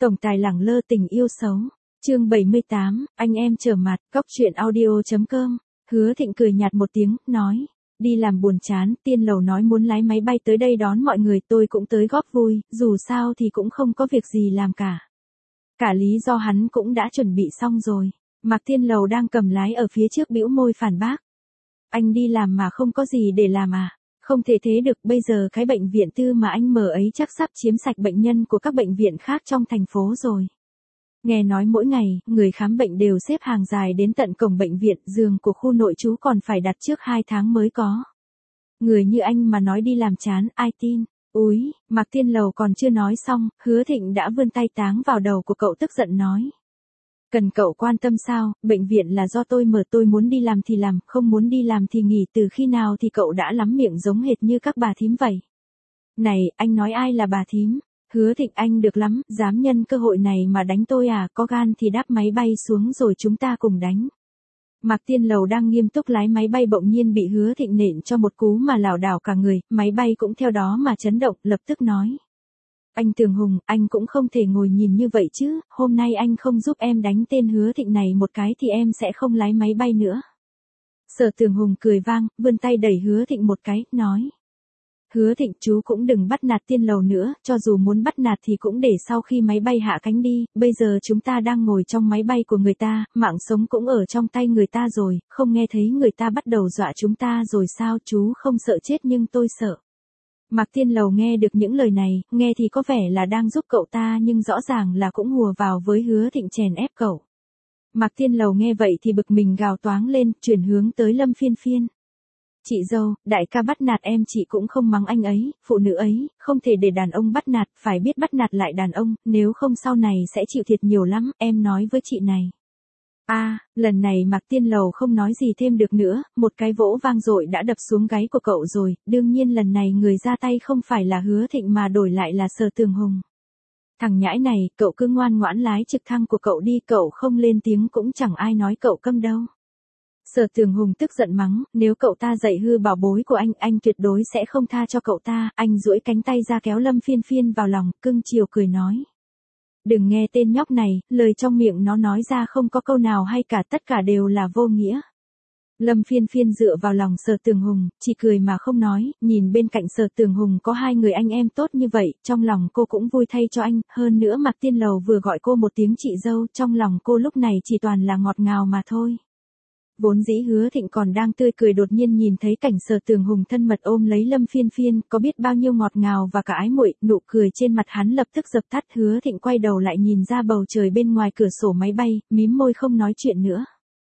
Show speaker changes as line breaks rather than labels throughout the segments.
Tổng tài lẳng lơ tình yêu xấu. Chương 78, anh em trở mặt, Cóc truyện audio.com. Hứa Thịnh cười nhạt một tiếng, nói, đi làm buồn chán, Tiên Lầu nói muốn lái máy bay tới đây đón mọi người, tôi cũng tới góp vui, dù sao thì cũng không có việc gì làm cả. Cả lý do hắn cũng đã chuẩn bị xong rồi. Mạc Tiên Lầu đang cầm lái ở phía trước bĩu môi phản bác. Anh đi làm mà không có gì để làm à? Không thể thế được, bây giờ cái bệnh viện tư mà anh mở ấy chắc sắp chiếm sạch bệnh nhân của các bệnh viện khác trong thành phố rồi. Nghe nói mỗi ngày, người khám bệnh đều xếp hàng dài đến tận cổng bệnh viện, giường của khu nội trú còn phải đặt trước 2 tháng mới có. Người như anh mà nói đi làm chán, ai tin? Úi, Mạc Tiên Lầu còn chưa nói xong, Hứa Thịnh đã vươn tay táng vào đầu của cậu tức giận nói. Cần cậu quan tâm sao, bệnh viện là do tôi mở, tôi muốn đi làm thì làm, không muốn đi làm thì nghỉ, từ khi nào thì cậu đã lắm miệng giống hệt như các bà thím vậy. Này, anh nói ai là bà thím? Hứa Thịnh, anh được lắm, dám nhân cơ hội này mà đánh tôi à, có gan thì đáp máy bay xuống rồi chúng ta cùng đánh. Mạc Tiên Lầu đang nghiêm túc lái máy bay bỗng nhiên bị Hứa Thịnh nện cho một cú mà lảo đảo cả người, máy bay cũng theo đó mà chấn động, lập tức nói. Anh Tường Hùng, anh cũng không thể ngồi nhìn như vậy chứ, hôm nay anh không giúp em đánh tên Hứa Thịnh này một cái thì em sẽ không lái máy bay nữa. Sở Tường Hùng cười vang, vươn tay đẩy Hứa Thịnh một cái, nói. Hứa Thịnh, chú cũng đừng bắt nạt Tiên Lầu nữa, cho dù muốn bắt nạt thì cũng để sau khi máy bay hạ cánh đi, bây giờ chúng ta đang ngồi trong máy bay của người ta, mạng sống cũng ở trong tay người ta rồi, không nghe thấy người ta bắt đầu dọa chúng ta rồi sao, chú không sợ chết nhưng tôi sợ. Mạc Tiên Lầu nghe được những lời này, nghe thì có vẻ là đang giúp cậu ta nhưng rõ ràng là cũng hùa vào với Hứa Thịnh chèn ép cậu. Mạc Tiên Lầu nghe vậy thì bực mình gào toáng lên, chuyển hướng tới Lâm Phiên Phiên. Chị dâu, đại ca bắt nạt em, chị cũng không mắng anh ấy, phụ nữ ấy, không thể để đàn ông bắt nạt, phải biết bắt nạt lại đàn ông, nếu không sau này sẽ chịu thiệt nhiều lắm, em nói với chị này. Lần này Mạc Tiên Lầu không nói gì thêm được nữa, một cái vỗ vang dội đã đập xuống gáy của cậu rồi, đương nhiên lần này người ra tay không phải là Hứa Thịnh mà đổi lại là Sở Tường Hùng. Thằng nhãi này, cậu cứ ngoan ngoãn lái trực thăng của cậu đi, cậu không lên tiếng cũng chẳng ai nói cậu câm đâu. Sở Tường Hùng tức giận mắng, nếu cậu ta dạy hư bảo bối của anh tuyệt đối sẽ không tha cho cậu ta, anh duỗi cánh tay ra kéo Lâm Phiên Phiên vào lòng, cưng chiều cười nói. Đừng nghe tên nhóc này, lời trong miệng nó nói ra không có câu nào hay cả, tất cả đều là vô nghĩa. Lâm Phiên Phiên dựa vào lòng Sở Tường Hùng, chỉ cười mà không nói, nhìn bên cạnh Sở Tường Hùng có hai người anh em tốt như vậy, trong lòng cô cũng vui thay cho anh, hơn nữa Mạc Tiên Lầu vừa gọi cô một tiếng chị dâu, trong lòng cô lúc này chỉ toàn là ngọt ngào mà thôi. Vốn dĩ Hứa Thịnh còn đang tươi cười, đột nhiên nhìn thấy cảnh Sở Tường Hùng thân mật ôm lấy Lâm Phiên Phiên, có biết bao nhiêu ngọt ngào và cả ái muội, nụ cười trên mặt hắn lập tức dập tắt. Hứa Thịnh quay đầu lại nhìn ra bầu trời bên ngoài cửa sổ máy bay, mím môi không nói chuyện nữa.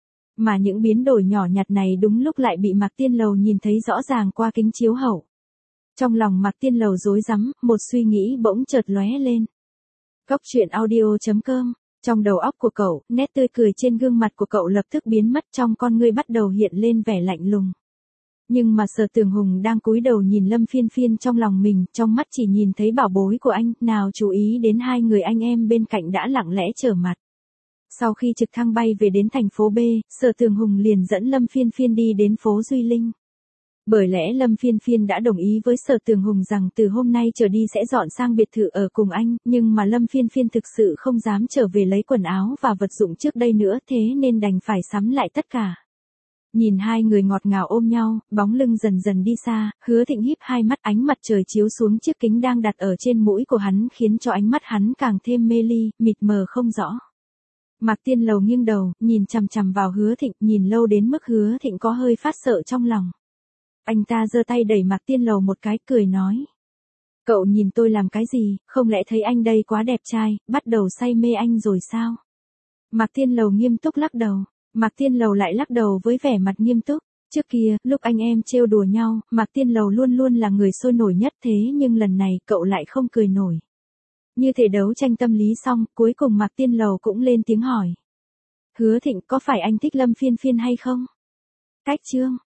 Mà những biến đổi nhỏ nhặt này đúng lúc lại bị Mạc Tiên Lầu nhìn thấy rõ ràng qua kính chiếu hậu. Trong lòng Mạc Tiên Lầu rối rắm, một suy nghĩ bỗng chợt lóe lên. Cóc truyện audio.com. Trong đầu óc của cậu, nét tươi cười trên gương mặt của cậu lập tức biến mất, trong con ngươi bắt đầu hiện lên vẻ lạnh lùng. Nhưng mà Sở Tường Hùng đang cúi đầu nhìn Lâm Phiên Phiên trong lòng mình, trong mắt chỉ nhìn thấy bảo bối của anh, nào chú ý đến hai người anh em bên cạnh đã lặng lẽ trở mặt. Sau khi trực thăng bay về đến thành phố B, Sở Tường Hùng liền dẫn Lâm Phiên Phiên đi đến phố Duy Linh. Bởi lẽ Lâm Phiên Phiên đã đồng ý với Sở Tường Hùng rằng từ hôm nay trở đi sẽ dọn sang biệt thự ở cùng anh, nhưng mà Lâm Phiên Phiên thực sự không dám trở về lấy quần áo và vật dụng trước đây nữa, thế nên đành phải sắm lại tất cả. Nhìn hai người ngọt ngào ôm nhau, bóng lưng dần dần đi xa, Hứa Thịnh híp hai mắt, ánh mặt trời chiếu xuống chiếc kính đang đặt ở trên mũi của hắn khiến cho ánh mắt hắn càng thêm mê ly, mịt mờ không rõ. Mạc Tiên Lầu nghiêng đầu, nhìn chằm chằm vào Hứa Thịnh, nhìn lâu đến mức Hứa Thịnh có hơi phát sợ trong lòng. Anh ta giơ tay đẩy Mạc Tiên Lầu một cái, cười nói. Cậu nhìn tôi làm cái gì, không lẽ thấy anh đây quá đẹp trai, bắt đầu say mê anh rồi sao? Mạc Tiên Lầu nghiêm túc lắc đầu. Mạc Tiên Lầu lại lắc đầu với vẻ mặt nghiêm túc. Trước kia, lúc anh em trêu đùa nhau, Mạc Tiên Lầu luôn luôn là người sôi nổi nhất, thế nhưng lần này cậu lại không cười nổi. Như thể đấu tranh tâm lý xong, cuối cùng Mạc Tiên Lầu cũng lên tiếng hỏi. Hứa Thịnh, có phải anh thích Lâm Phiên Phiên hay không? Cách chương.